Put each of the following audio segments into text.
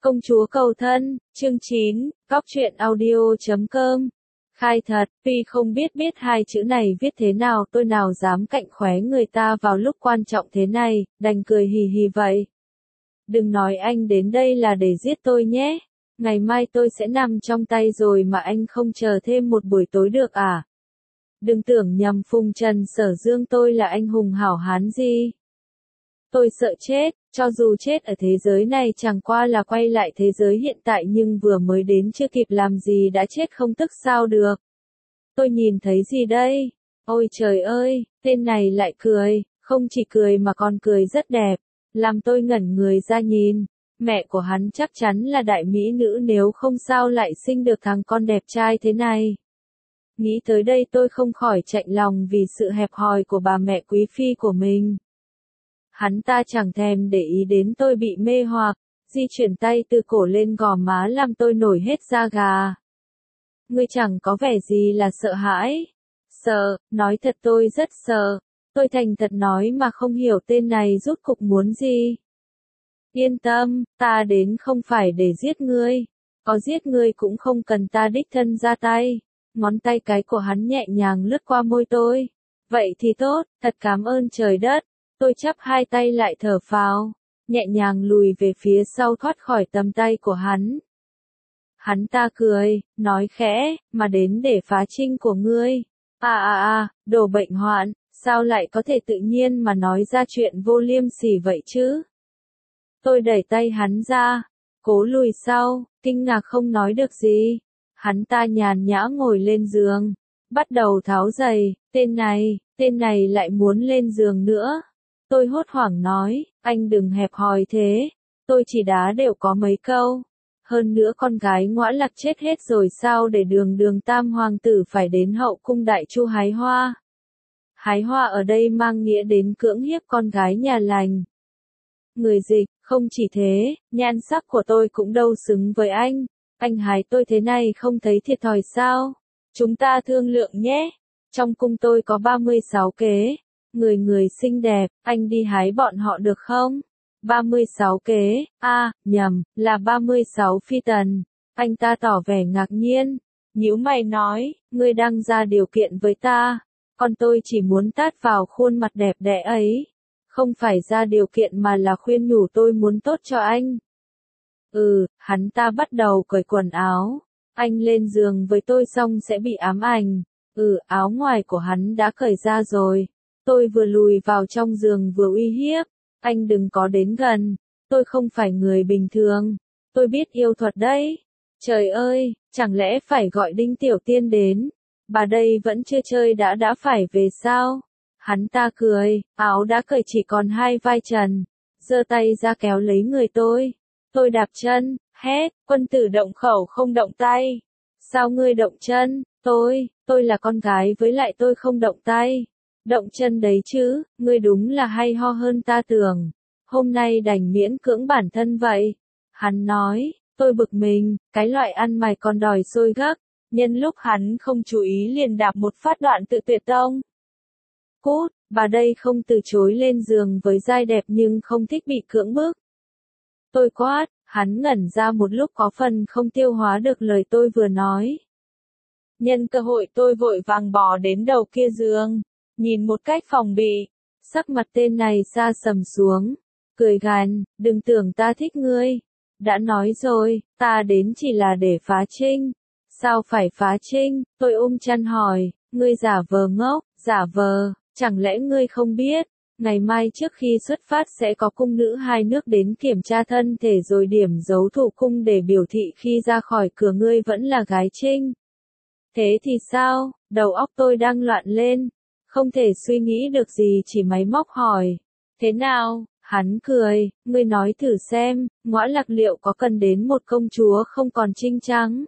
Công chúa cầu thân, chương 9, Góc truyện audio.com. Khai thật, tuy không biết hai chữ này viết thế nào, tôi nào dám cạnh khóe người ta vào lúc quan trọng thế này, đành cười hì hì vậy. Đừng nói anh đến đây là để giết tôi nhé. Ngày mai tôi sẽ nằm trong tay rồi mà anh không chờ thêm một buổi tối được à? Đừng tưởng nhầm Phùng Trần Sở Dương tôi là anh hùng hảo hán gì. Tôi sợ chết, cho dù chết ở thế giới này chẳng qua là quay lại thế giới hiện tại, nhưng vừa mới đến chưa kịp làm gì đã chết không tức sao được. Tôi nhìn thấy gì đây? Ôi trời ơi, tên này lại cười, không chỉ cười mà còn cười rất đẹp, làm tôi ngẩn người ra nhìn. Mẹ của hắn chắc chắn là đại mỹ nữ, nếu không sao lại sinh được thằng con đẹp trai thế này. Nghĩ tới đây tôi không khỏi chạnh lòng vì sự hẹp hòi của bà mẹ quý phi của mình. Hắn ta chẳng thèm để ý đến tôi bị mê hoặc, di chuyển tay từ cổ lên gò má làm tôi nổi hết da gà. Ngươi chẳng có vẻ gì là sợ hãi. Sợ, nói thật tôi rất sợ. Tôi thành thật nói mà không hiểu tên này rốt cuộc muốn gì. Yên tâm, ta đến không phải để giết ngươi. Có giết ngươi cũng không cần ta đích thân ra tay. Ngón tay cái của hắn nhẹ nhàng lướt qua môi tôi. Vậy thì tốt, thật cảm ơn trời đất. Tôi chắp hai tay lại thở phào, nhẹ nhàng lùi về phía sau thoát khỏi tầm tay của hắn. Hắn ta cười, nói khẽ, mà đến để phá trinh của ngươi. Đồ bệnh hoạn, sao lại có thể tự nhiên mà nói ra chuyện vô liêm sỉ vậy chứ? Tôi đẩy tay hắn ra, cố lùi sau, kinh ngạc không nói được gì. Hắn ta nhàn nhã ngồi lên giường, bắt đầu tháo giày, tên này lại muốn lên giường nữa. Tôi hốt hoảng nói, anh đừng hẹp hòi thế, tôi chỉ đá đều có mấy câu. Hơn nữa con gái ngõa lạc chết hết rồi sao để đường tam hoàng tử phải đến hậu cung đại chu hái hoa. Hái hoa ở đây mang nghĩa đến cưỡng hiếp con gái nhà lành. Người dịch, không chỉ thế, nhan sắc của tôi cũng đâu xứng với anh hái tôi thế này không thấy thiệt thòi sao? Chúng ta thương lượng nhé, trong cung tôi có 36 kế. Người xinh đẹp, anh đi hái bọn họ được không? 36 kế, nhầm, là 36 phi tần. Anh ta tỏ vẻ ngạc nhiên, nhíu mày nói, ngươi đang ra điều kiện với ta, còn tôi chỉ muốn tát vào khuôn mặt đẹp đẽ ấy. Không phải ra điều kiện mà là khuyên nhủ tôi muốn tốt cho anh. Hắn ta bắt đầu cởi quần áo. Anh lên giường với tôi xong sẽ bị ám ảnh. Áo ngoài của hắn đã cởi ra rồi. Tôi vừa lùi vào trong giường vừa uy hiếp, anh đừng có đến gần, tôi không phải người bình thường, tôi biết yêu thuật đấy. Trời ơi, chẳng lẽ phải gọi Đinh Tiểu Tiên đến, bà đây vẫn chưa chơi đã phải về sao? Hắn ta cười, áo đã cởi chỉ còn hai vai trần, giơ tay ra kéo lấy người tôi đạp chân, hét, quân tử động khẩu không động tay. Sao ngươi động chân? Tôi là con gái với lại tôi không động tay. Động chân đấy chứ, ngươi đúng là hay ho hơn ta tưởng. Hôm nay đành miễn cưỡng bản thân vậy. Hắn nói, tôi bực mình, cái loại ăn mày còn đòi xôi gấc. Nhân lúc hắn không chú ý liền đạp một phát đoạn tự tuyệt tông. Cút, bà đây không từ chối lên giường với giai đẹp nhưng không thích bị cưỡng bức. Tôi quát, hắn ngẩn ra một lúc có phần không tiêu hóa được lời tôi vừa nói. Nhân cơ hội tôi vội vàng bò đến đầu kia giường. Nhìn một cách phòng bị, sắc mặt tên này sa sầm xuống, cười gằn, đừng tưởng ta thích ngươi. Đã nói rồi, ta đến chỉ là để phá trinh. Sao phải phá trinh? Tôi ôm chăn hỏi, ngươi giả vờ ngốc, giả vờ, chẳng lẽ ngươi không biết, ngày mai trước khi xuất phát sẽ có cung nữ hai nước đến kiểm tra thân thể rồi điểm dấu thủ cung để biểu thị khi ra khỏi cửa ngươi vẫn là gái trinh. Thế thì sao? Đầu óc tôi đang loạn lên. Không thể suy nghĩ được gì chỉ máy móc hỏi. Thế nào? Hắn cười, ngươi nói thử xem, ngõa lạc liệu có cần đến một công chúa không còn trinh trắng?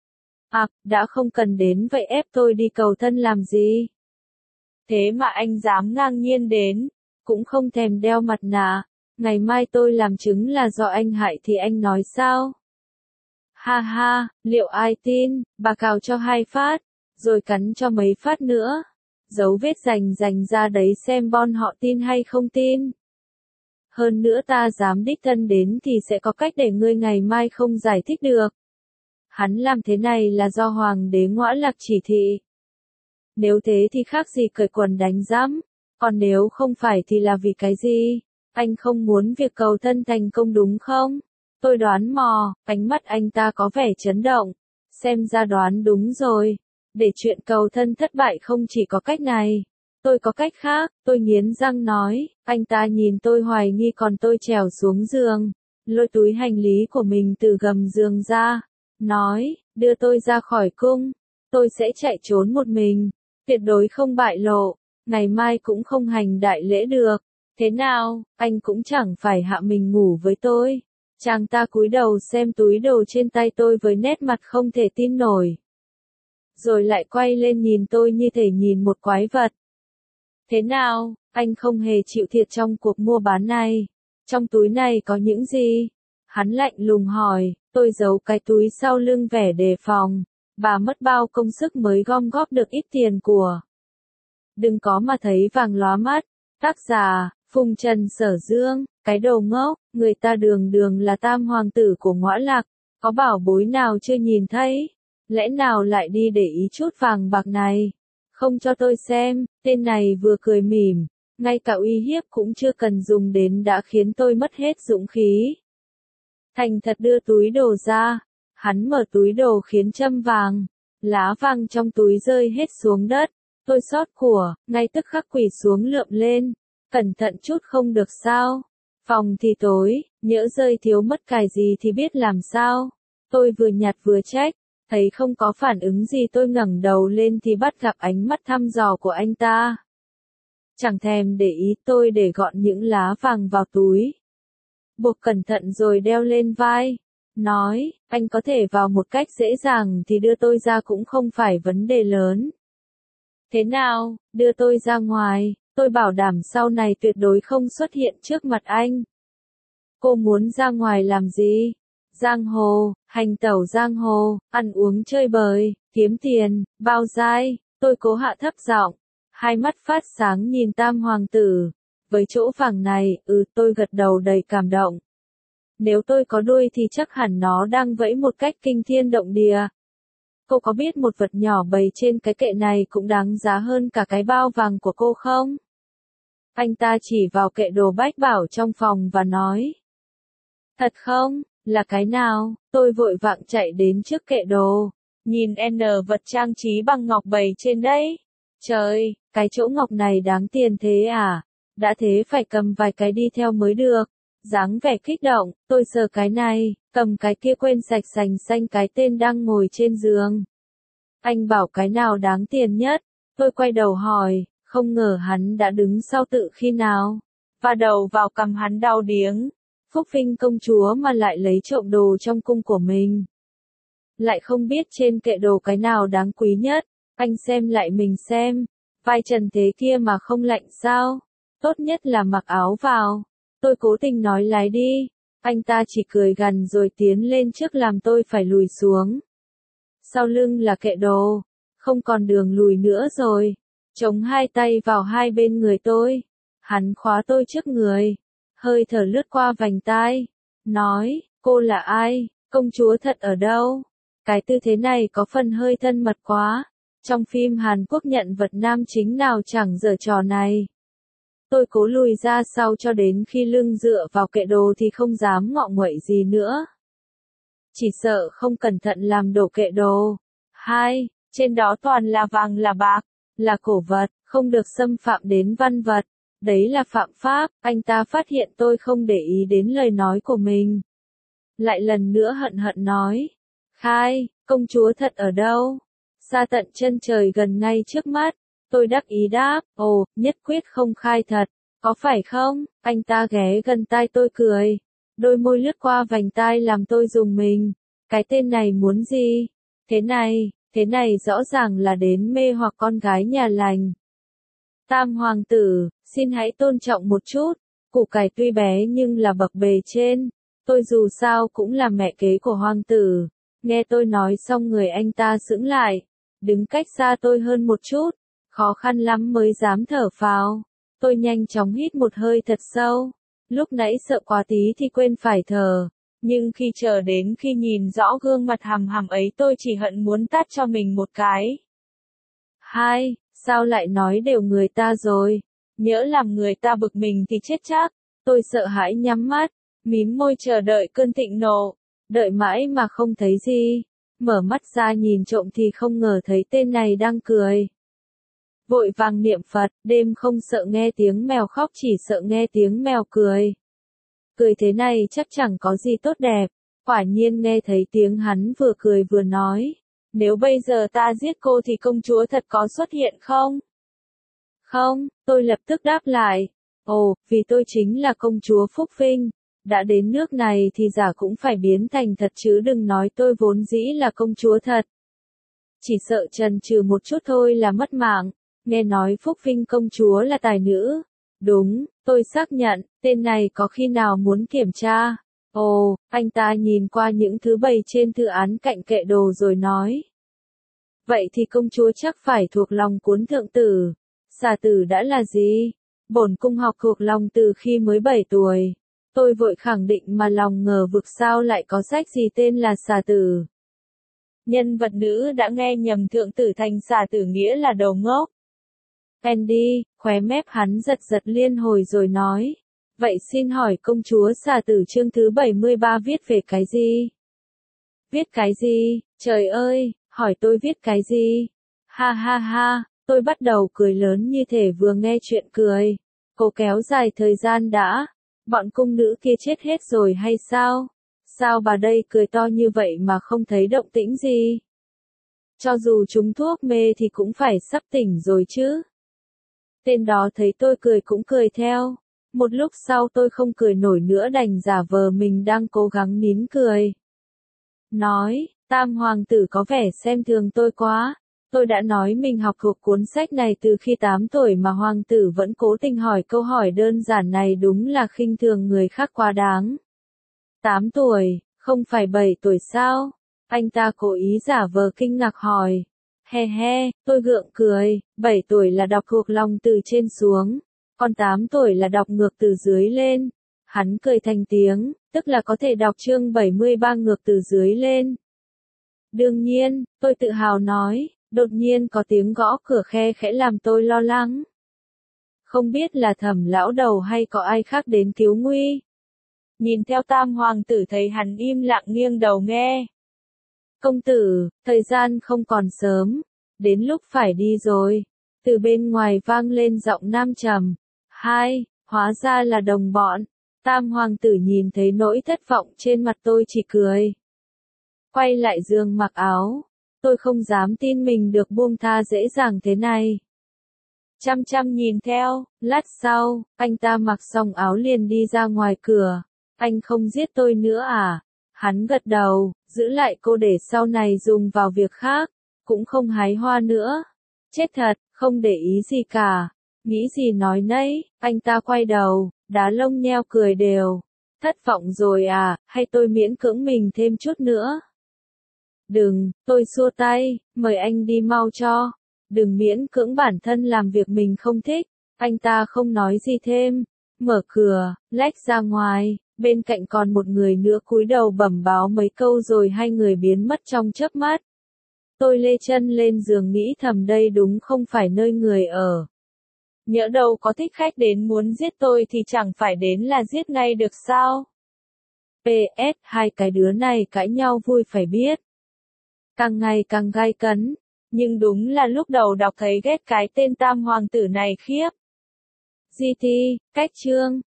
Đã không cần đến vậy ép tôi đi cầu thân làm gì? Thế mà anh dám ngang nhiên đến, cũng không thèm đeo mặt nạ. Ngày mai tôi làm chứng là do anh hại thì anh nói sao? Ha ha, liệu ai tin? Bà cào cho 2 phát, rồi cắn cho mấy phát nữa. Dấu vết rành ra đấy xem bọn họ tin hay không tin. Hơn nữa ta dám đích thân đến thì sẽ có cách để ngươi ngày mai không giải thích được. Hắn làm thế này là do Hoàng đế Ngõa Lạc chỉ thị. Nếu thế thì khác gì cởi quần đánh giám, còn nếu không phải thì là vì cái gì? Anh không muốn việc cầu thân thành công đúng không? Tôi đoán mò, ánh mắt anh ta có vẻ chấn động. Xem ra đoán đúng rồi. Để chuyện cầu thân thất bại không chỉ có cách này. Tôi có cách khác, tôi nghiến răng nói. Anh ta nhìn tôi hoài nghi còn tôi trèo xuống giường. Lôi túi hành lý của mình từ gầm giường ra. Nói, đưa tôi ra khỏi cung. Tôi sẽ chạy trốn một mình. Tuyệt đối không bại lộ. Ngày mai cũng không hành đại lễ được. Thế nào, anh cũng chẳng phải hạ mình ngủ với tôi. Chàng ta cúi đầu xem túi đồ trên tay tôi với nét mặt không thể tin nổi. Rồi lại quay lên nhìn tôi như thể nhìn một quái vật. Thế nào, anh không hề chịu thiệt trong cuộc mua bán này. Trong túi này có những gì? Hắn lạnh lùng hỏi, tôi giấu cái túi sau lưng vẻ đề phòng. Bà mất bao công sức mới gom góp được ít tiền của. Đừng có mà thấy vàng lóa mắt. Tác giả, Phùng Trần Sở Dương, cái đồ ngốc, người ta đường đường là tam hoàng tử của Ngõa Lạc, có bảo bối nào chưa nhìn thấy, lẽ nào lại đi để ý chút vàng bạc này, không cho tôi xem, tên này vừa cười mỉm, ngay cả uy hiếp cũng chưa cần dùng đến đã khiến tôi mất hết dũng khí. Thành thật đưa túi đồ ra, hắn mở túi đồ khiến châm vàng, lá vàng trong túi rơi hết xuống đất, tôi xót của, ngay tức khắc quỳ xuống lượm lên. Cẩn thận chút không được sao? Phòng thì tối, nhỡ rơi thiếu mất cái gì thì biết làm sao? Tôi vừa nhặt vừa trách, thấy không có phản ứng gì tôi ngẩng đầu lên thì bắt gặp ánh mắt thăm dò của anh ta. Chẳng thèm để ý tôi để gọn những lá vàng vào túi. Buộc cẩn thận rồi đeo lên vai. Nói, anh có thể vào một cách dễ dàng thì đưa tôi ra cũng không phải vấn đề lớn. Thế nào, đưa tôi ra ngoài. Tôi bảo đảm sau này tuyệt đối không xuất hiện trước mặt anh. Cô muốn ra ngoài làm gì? Giang hồ, hành tẩu giang hồ, ăn uống chơi bời, kiếm tiền, bao dai. Tôi cố hạ thấp giọng, hai mắt phát sáng nhìn tam hoàng tử. Với chỗ vàng này, tôi gật đầu đầy cảm động. Nếu tôi có đuôi thì chắc hẳn nó đang vẫy một cách kinh thiên động địa. Cô có biết một vật nhỏ bày trên cái kệ này cũng đáng giá hơn cả cái bao vàng của cô không? Anh ta chỉ vào kệ đồ bách bảo trong phòng và nói. Thật không? Là cái nào? Tôi vội vàng chạy đến trước kệ đồ. Nhìn vật trang trí bằng ngọc bày trên đấy. Trời, cái chỗ ngọc này đáng tiền thế à? Đã thế phải cầm vài cái đi theo mới được. Dáng vẻ kích động, tôi sờ cái này, cầm cái kia quên sạch sành xanh cái tên đang ngồi trên giường. Anh bảo cái nào đáng tiền nhất? Tôi quay đầu hỏi. Không ngờ hắn đã đứng sau tự khi nào, và đầu vào cằm hắn đau điếng. Phúc Vinh công chúa mà lại lấy trộm đồ trong cung của mình. Lại không biết trên kệ đồ cái nào đáng quý nhất, anh xem lại mình xem, vai trần thế kia mà không lạnh sao, tốt nhất là mặc áo vào. Tôi cố tình nói lái đi, anh ta chỉ cười gằn rồi tiến lên trước làm tôi phải lùi xuống. Sau lưng là kệ đồ, không còn đường lùi nữa rồi. Chống hai tay vào hai bên người tôi. Hắn khóa tôi trước người. Hơi thở lướt qua vành tai. Nói, cô là ai? Công chúa thật ở đâu? Cái tư thế này có phần hơi thân mật quá. Trong phim Hàn Quốc nhận vật nam chính nào chẳng giở trò này. Tôi cố lùi ra sau cho đến khi lưng dựa vào kệ đồ thì không dám ngọ nguậy gì nữa. Chỉ sợ không cẩn thận làm đổ kệ đồ. Trên đó toàn là vàng là bạc. Là cổ vật, không được xâm phạm đến văn vật. Đấy là phạm pháp, anh ta phát hiện tôi không để ý đến lời nói của mình. Lại lần nữa hận hận nói. Khai, công chúa thật ở đâu? Xa tận chân trời gần ngay trước mắt. Tôi đắc ý đáp, nhất quyết không khai thật. Có phải không? Anh ta ghé gần tai tôi cười. Đôi môi lướt qua vành tai làm tôi rùng mình. Cái tên này muốn gì? Thế này rõ ràng là đến mê hoặc con gái nhà lành. Tam hoàng tử, xin hãy tôn trọng một chút. Củ cải tuy bé nhưng là bậc bề trên. Tôi dù sao cũng là mẹ kế của hoàng tử. Nghe tôi nói xong người anh ta sững lại. Đứng cách xa tôi hơn một chút. Khó khăn lắm mới dám thở phào. Tôi nhanh chóng hít một hơi thật sâu. Lúc nãy sợ quá tí thì quên phải thờ. Nhưng khi chờ đến khi nhìn rõ gương mặt hằm hằm ấy tôi chỉ hận muốn tát cho mình một cái. Hai, sao lại nói đều người ta rồi? Nhỡ làm người ta bực mình thì chết chắc. Tôi sợ hãi nhắm mắt, mím môi chờ đợi cơn thịnh nộ. Đợi mãi mà không thấy gì. Mở mắt ra nhìn trộm thì không ngờ thấy tên này đang cười. Vội vàng niệm Phật, đêm không sợ nghe tiếng mèo khóc chỉ sợ nghe tiếng mèo cười. Cười thế này chắc chẳng có gì tốt đẹp. Quả nhiên nghe thấy tiếng hắn vừa cười vừa nói. Nếu bây giờ ta giết cô thì công chúa thật có xuất hiện không? Không, tôi lập tức đáp lại. Ồ, vì tôi chính là công chúa Phúc Vinh. Đã đến nước này thì giả cũng phải biến thành thật chứ đừng nói tôi vốn dĩ là công chúa thật. Chỉ sợ chần chừ một chút thôi là mất mạng. Nghe nói Phúc Vinh công chúa là tài nữ. Đúng, tôi xác nhận, tên này có khi nào muốn kiểm tra. Ồ, anh ta nhìn qua những thứ bày trên thư án cạnh kệ đồ rồi nói. Vậy thì công chúa chắc phải thuộc lòng cuốn thượng tử. Xà tử đã là gì? Bổn cung học thuộc lòng từ khi mới 7 tuổi. Tôi vội khẳng định mà lòng ngờ vực sao lại có sách gì tên là xà tử. Nhân vật nữ đã nghe nhầm thượng tử thành xà tử nghĩa là đầu ngốc. Andy, khóe mép hắn giật giật liên hồi rồi nói. Vậy xin hỏi công chúa xà tử chương thứ 73 viết về cái gì? Viết cái gì? Trời ơi, hỏi tôi viết cái gì? Ha ha ha, tôi bắt đầu cười lớn như thể vừa nghe chuyện cười. Cô kéo dài thời gian đã. Bọn cung nữ kia chết hết rồi hay sao? Sao bà đây cười to như vậy mà không thấy động tĩnh gì? Cho dù trúng thuốc mê thì cũng phải sắp tỉnh rồi chứ. Tên đó thấy tôi cười cũng cười theo. Một lúc sau tôi không cười nổi nữa đành giả vờ mình đang cố gắng nín cười. Nói, Tam hoàng tử có vẻ xem thường tôi quá. Tôi đã nói mình học thuộc cuốn sách này từ khi 8 tuổi mà hoàng tử vẫn cố tình hỏi câu hỏi đơn giản này đúng là khinh thường người khác quá đáng. 8 tuổi, không phải 7 tuổi sao? Anh ta cố ý giả vờ kinh ngạc hỏi. He he, tôi gượng cười, 7 tuổi là đọc thuộc lòng từ trên xuống, còn 8 tuổi là đọc ngược từ dưới lên. Hắn cười thành tiếng, tức là có thể đọc chương 73 ngược từ dưới lên. Đương nhiên, tôi tự hào nói, đột nhiên có tiếng gõ cửa khe khẽ làm tôi lo lắng. Không biết là Thẩm lão đầu hay có ai khác đến cứu nguy. Nhìn theo Tam hoàng tử thấy hắn im lặng nghiêng đầu nghe. Công tử, thời gian không còn sớm, đến lúc phải đi rồi. Từ bên ngoài vang lên giọng nam trầm. Hai, hóa ra là đồng bọn. Tam hoàng tử nhìn thấy nỗi thất vọng trên mặt tôi chỉ cười. Quay lại giường mặc áo. Tôi không dám tin mình được buông tha dễ dàng thế này. Chăm chăm nhìn theo, lát sau, anh ta mặc xong áo liền đi ra ngoài cửa. Anh không giết tôi nữa à? Hắn gật đầu, giữ lại cô để sau này dùng vào việc khác, cũng không hái hoa nữa. Chết thật, không để ý gì cả. Nghĩ gì nói nấy, anh ta quay đầu, đá lông nheo cười đều. Thất vọng rồi à, hay tôi miễn cưỡng mình thêm chút nữa? Đừng, tôi xua tay, mời anh đi mau cho. Đừng miễn cưỡng bản thân làm việc mình không thích. Anh ta không nói gì thêm. Mở cửa, lách ra ngoài, bên cạnh còn một người nữa cúi đầu bẩm báo mấy câu rồi hai người biến mất trong chớp mắt. Tôi lê chân lên giường nghĩ thầm đây đúng không phải nơi người ở. Nhỡ đâu có thích khách đến muốn giết tôi thì chẳng phải đến là giết ngay được sao? PS, hai cái đứa này cãi nhau vui phải biết. Càng ngày càng gai cấn, nhưng đúng là lúc đầu đọc thấy ghét cái tên Tam hoàng tử này khiếp. GT, cách chương.